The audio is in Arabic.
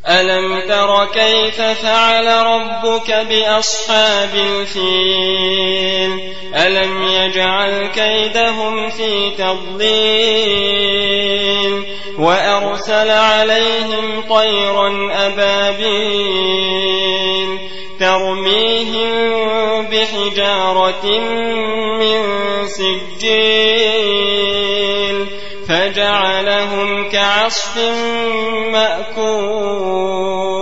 ألم تر كيف فعل ربك بأصحاب الفيل ألم يجعل كيدهم في تضليل وأرسل عليهم طيرا أبابيل ترميهم بحجارة من سجيل فجعلهم كعصف مأكول.